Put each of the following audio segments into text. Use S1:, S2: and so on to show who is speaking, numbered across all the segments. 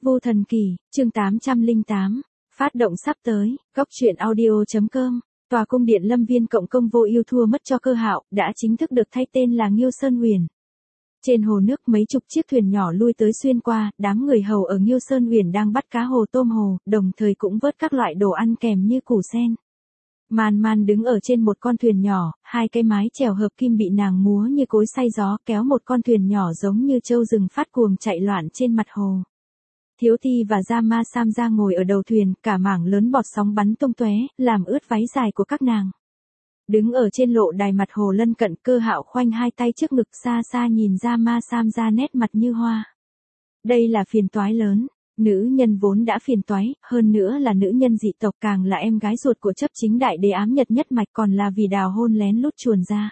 S1: Vô Thần Kỳ, chương 808, phát động sắp tới, góc truyện audio.com, tòa cung điện Lâm Viên cộng công vô ưu thua mất cho Cơ Hạo, đã chính thức được thay tên là Nghiêu Sơn Huyền. Trên hồ nước mấy chục chiếc thuyền nhỏ lui tới xuyên qua, đám người hầu ở Nghiêu Sơn Huyền đang bắt cá hồ tôm hồ, đồng thời cũng vớt các loại đồ ăn kèm như củ sen. Man Man đứng ở trên một con thuyền nhỏ, hai cái mái chèo hợp kim bị nàng múa như cối xay gió kéo một con thuyền nhỏ giống như trâu rừng phát cuồng chạy loạn trên mặt hồ. Thiếu Thi và Gia Ma Sam ra ngồi ở đầu thuyền, cả mảng lớn bọt sóng bắn tung tóe, làm ướt váy dài của các nàng. Đứng ở trên lộ đài mặt hồ lân cận, Cơ Hạo khoanh hai tay trước ngực xa xa nhìn Gia Ma Sam ra nét mặt như hoa. Đây là phiền toái lớn. Nữ nhân vốn đã phiền toái, hơn nữa là nữ nhân dị tộc, càng là em gái ruột của chấp chính đại đế ám nhật nhất mạch, còn là vì đào hôn lén lút chuồn ra.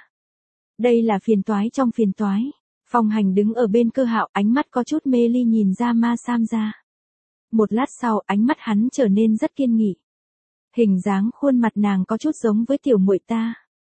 S1: Đây là phiền toái trong phiền toái. Phong Hành đứng ở bên Cơ Hạo, ánh mắt có chút mê ly nhìn Gia Ma Sam ra. Một lát sau, ánh mắt hắn trở nên rất kiên nghị. Hình dáng khuôn mặt nàng có chút giống với tiểu muội ta.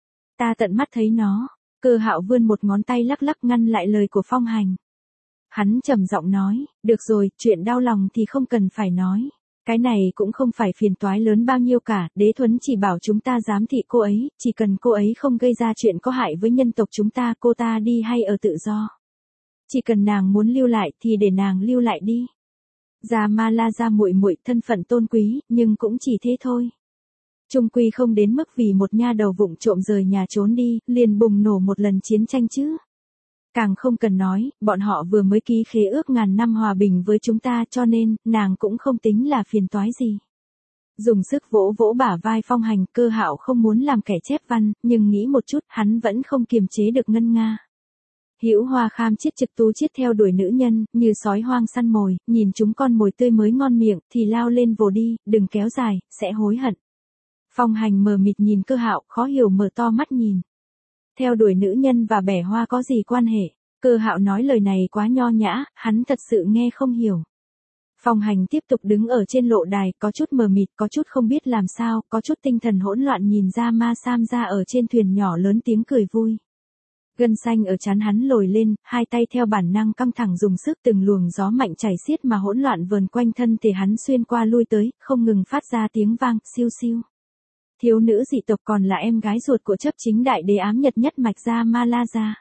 S1: Ta tận mắt thấy nó. Cơ Hạo vươn một ngón tay lắc lắc ngăn lại lời của Phong Hành. Hắn trầm giọng nói, được rồi, chuyện đau lòng thì không cần phải nói. Cái này cũng không phải phiền toái lớn bao nhiêu cả, Đế Thuấn chỉ bảo chúng ta giám thị cô ấy, chỉ cần cô ấy không gây ra chuyện có hại với nhân tộc chúng ta, cô ta đi hay ở tự do. Chỉ cần nàng muốn lưu lại thì để nàng lưu lại đi. Gia Ma La gia muội muội thân phận tôn quý, nhưng cũng chỉ thế thôi. Trung quy không đến mức vì một nha đầu vụng trộm rời nhà trốn đi, liền bùng nổ một lần chiến tranh chứ. Càng không cần nói, bọn họ vừa mới ký khế ước ngàn năm hòa bình với chúng ta, cho nên, nàng cũng không tính là phiền toái gì. Dùng sức vỗ vỗ bả vai Phong Hành, Cơ Hạo không muốn làm kẻ chép văn, nhưng nghĩ một chút, hắn vẫn không kiềm chế được ngân nga. Hữu Hoa Kham chiết trực tú chiết theo đuổi nữ nhân, như sói hoang săn mồi, nhìn chúng con mồi tươi mới ngon miệng, thì lao lên vồ đi, đừng kéo dài, sẽ hối hận. Phong Hành mờ mịt nhìn Cơ Hạo, khó hiểu mở to mắt nhìn. Theo đuổi nữ nhân và bẻ hoa có gì quan hệ? Cơ Hạo nói lời này quá nho nhã, hắn thật sự nghe không hiểu. Phong Hành tiếp tục đứng ở trên lộ đài, có chút mờ mịt, có chút không biết làm sao, có chút tinh thần hỗn loạn nhìn Gia Ma Sam ra ở trên thuyền nhỏ lớn tiếng cười vui. Gân xanh ở trán hắn lồi lên, hai tay theo bản năng căng thẳng dùng sức, từng luồng gió mạnh chảy xiết mà hỗn loạn vờn quanh thân thể hắn xuyên qua lui tới, không ngừng phát ra tiếng vang, siêu siêu. Thiếu nữ dị tộc còn là em gái ruột của chấp chính đại đế ám nhật nhất mạch Gia Ma La gia.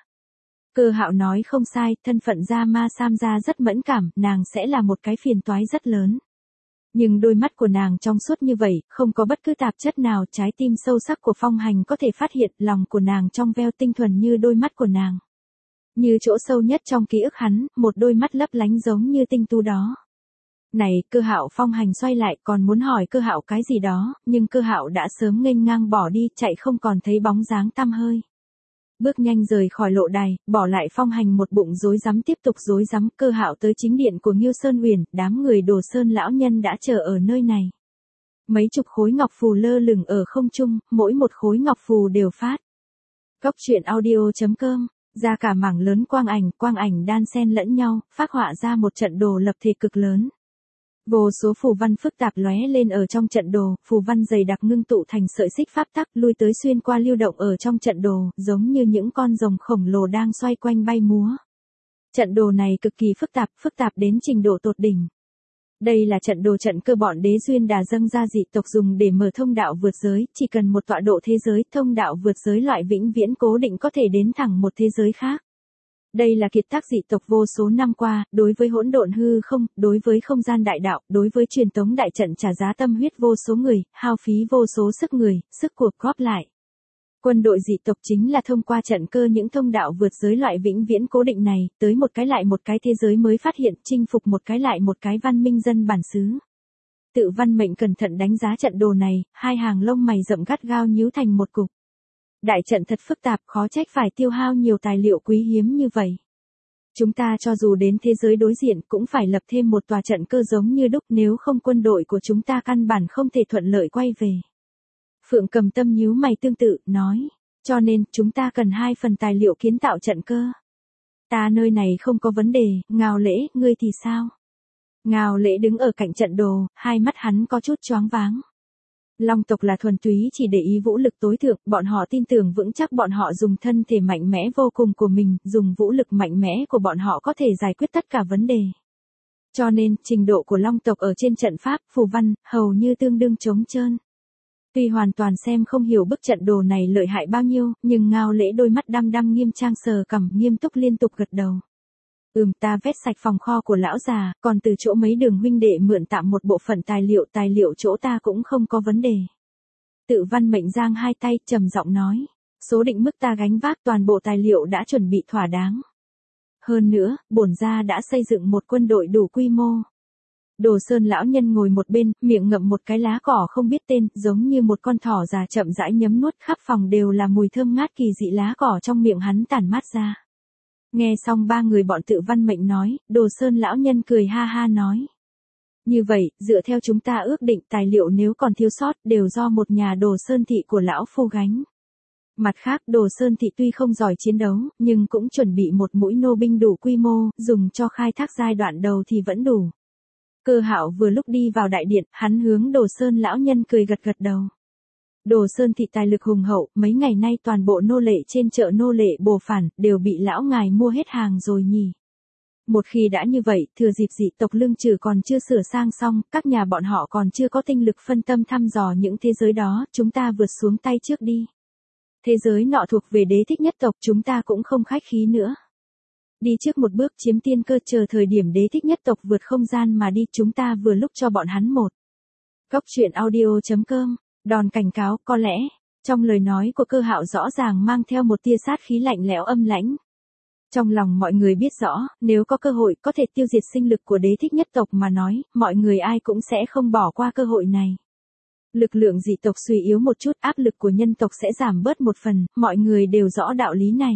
S1: Cơ Hạo nói không sai, thân phận Gia Ma Sam gia rất mẫn cảm, nàng sẽ là một cái phiền toái rất lớn. Nhưng đôi mắt của nàng trong suốt như vậy, không có bất cứ tạp chất nào, trái tim sâu sắc của Phong Hành có thể phát hiện, lòng của nàng trong veo tinh thuần như đôi mắt của nàng. Như chỗ sâu nhất trong ký ức hắn, một đôi mắt lấp lánh giống như tinh tú đó. Này, Cơ Hạo. Phong Hành xoay lại còn muốn hỏi Cơ Hạo cái gì đó, nhưng Cơ Hạo đã sớm nghênh ngang bỏ đi, chạy không còn thấy bóng dáng tăm hơi. Bước nhanh rời khỏi lộ đài, bỏ lại Phong Hành một bụng rối rắm tiếp tục rối rắm. Cơ Hạo tới chính điện của Nghiêu Sơn Huyền, đám người Đồ Sơn lão nhân đã chờ ở nơi này. Mấy chục khối ngọc phù lơ lửng ở không trung, mỗi một khối ngọc phù đều phát. Góc truyện audio.com, ra cả mảng lớn quang ảnh đan xen lẫn nhau, phác họa ra một trận đồ lập thể cực lớn. Vô số phù văn phức tạp lóe lên ở trong trận đồ, phù văn dày đặc ngưng tụ thành sợi xích pháp tắc, lui tới xuyên qua lưu động ở trong trận đồ, giống như những con rồng khổng lồ đang xoay quanh bay múa. Trận đồ này cực kỳ phức tạp đến trình độ tột đỉnh. Đây là trận đồ trận cơ bọn đế duyên đà dâng ra dị tộc dùng để mở thông đạo vượt giới, chỉ cần một tọa độ thế giới, thông đạo vượt giới loại vĩnh viễn cố định có thể đến thẳng một thế giới khác. Đây là kiệt tác dị tộc vô số năm qua, đối với hỗn độn hư không, đối với không gian đại đạo, đối với truyền tống đại trận trả giá tâm huyết vô số người, hao phí vô số sức người, sức cuộc góp lại. Quân đội dị tộc chính là thông qua trận cơ những thông đạo vượt giới loại vĩnh viễn cố định này, tới một cái lại một cái thế giới mới phát hiện, chinh phục một cái lại một cái văn minh dân bản xứ. Tự Văn Mệnh cẩn thận đánh giá trận đồ này, hai hàng lông mày rậm gắt gao nhíu thành một cục. Đại trận thật phức tạp, khó trách phải tiêu hao nhiều tài liệu quý hiếm như vậy. Chúng ta cho dù đến thế giới đối diện cũng phải lập thêm một tòa trận cơ giống như đúc, nếu không quân đội của chúng ta căn bản không thể thuận lợi quay về. Phượng Cầm Tâm nhíu mày tương tự, nói, cho nên chúng ta cần 2 phần tài liệu kiến tạo trận cơ. Ta nơi này không có vấn đề, Ngao Lễ, ngươi thì sao? Ngao Lễ đứng ở cạnh trận đồ, hai mắt hắn có chút choáng váng. Long tộc là thuần túy chỉ để ý vũ lực tối thượng, bọn họ tin tưởng vững chắc bọn họ dùng thân thể mạnh mẽ vô cùng của mình, dùng vũ lực mạnh mẽ của bọn họ có thể giải quyết tất cả vấn đề. Cho nên, trình độ của Long tộc ở trên trận pháp, phù văn, hầu như tương đương trống trơn. Tuy hoàn toàn xem không hiểu bức trận đồ này lợi hại bao nhiêu, nhưng Ngao Lễ đôi mắt đăm đăm nghiêm trang sờ cằm nghiêm túc liên tục gật đầu. Ta vét sạch phòng kho của lão già, còn từ chỗ mấy Đường huynh đệ mượn tạm một bộ phận tài liệu chỗ ta cũng không có vấn đề. Tự Văn Mệnh giang hai tay, trầm giọng nói. Số định mức ta gánh vác, toàn bộ tài liệu đã chuẩn bị thỏa đáng. Hơn nữa, bổn gia đã xây dựng một quân đội đủ quy mô. Đồ Sơn lão nhân ngồi một bên, miệng ngậm một cái lá cỏ không biết tên, giống như một con thỏ già chậm rãi nhấm nuốt, khắp phòng đều là mùi thơm ngát kỳ dị lá cỏ trong miệng hắn tản mát ra. Nghe xong ba người bọn Tự Văn Mệnh nói, Đồ Sơn lão nhân cười ha ha nói. Như vậy, dựa theo chúng ta ước định, tài liệu nếu còn thiếu sót, đều do một nhà Đồ Sơn thị của lão phu gánh. Mặt khác, Đồ Sơn thị tuy không giỏi chiến đấu, nhưng cũng chuẩn bị một mũi nô binh đủ quy mô, dùng cho khai thác giai đoạn đầu thì vẫn đủ. Cơ Hạo vừa lúc đi vào đại điện, hắn hướng Đồ Sơn lão nhân cười gật gật đầu. Đồ Sơn thị tài lực hùng hậu, mấy ngày nay toàn bộ nô lệ trên chợ nô lệ Bồ Phản, đều bị lão ngài mua hết hàng rồi nhỉ. Một khi đã như vậy, thừa dịp dị tộc Lương Trừ còn chưa sửa sang xong, các nhà bọn họ còn chưa có tinh lực phân tâm thăm dò những thế giới đó, chúng ta vượt xuống tay trước đi. Thế giới nọ thuộc về Đế Thích nhất tộc, chúng ta cũng không khách khí nữa. Đi trước một bước chiếm tiên cơ, chờ thời điểm Đế Thích nhất tộc vượt không gian mà đi, chúng ta vừa lúc cho bọn hắn một. Góc truyện audio.com, đòn cảnh cáo, có lẽ, trong lời nói của Cơ Hạo rõ ràng mang theo một tia sát khí lạnh lẽo âm lãnh. Trong lòng mọi người biết rõ, nếu có cơ hội có thể tiêu diệt sinh lực của Đế Thích nhất tộc mà nói, mọi người ai cũng sẽ không bỏ qua cơ hội này. Lực lượng dị tộc suy yếu một chút, áp lực của nhân tộc sẽ giảm bớt một phần, mọi người đều rõ đạo lý này.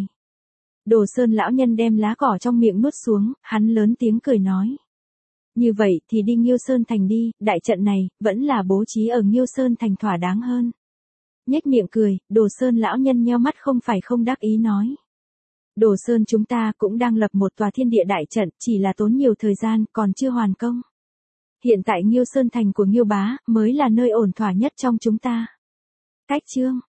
S1: Đồ Sơn lão nhân đem lá cỏ trong miệng nuốt xuống, hắn lớn tiếng cười nói. Như vậy thì đi Nghiêu Sơn Thành đi, đại trận này, vẫn là bố trí ở Nghiêu Sơn Thành thỏa đáng hơn. Nhếch miệng cười, Đồ Sơn lão nhân nheo mắt không phải không đắc ý nói. Đồ Sơn chúng ta cũng đang lập một tòa thiên địa đại trận, chỉ là tốn nhiều thời gian, còn chưa hoàn công. Hiện tại Nghiêu Sơn Thành của Nghiêu bá, mới là nơi ổn thỏa nhất trong chúng ta. Cách chương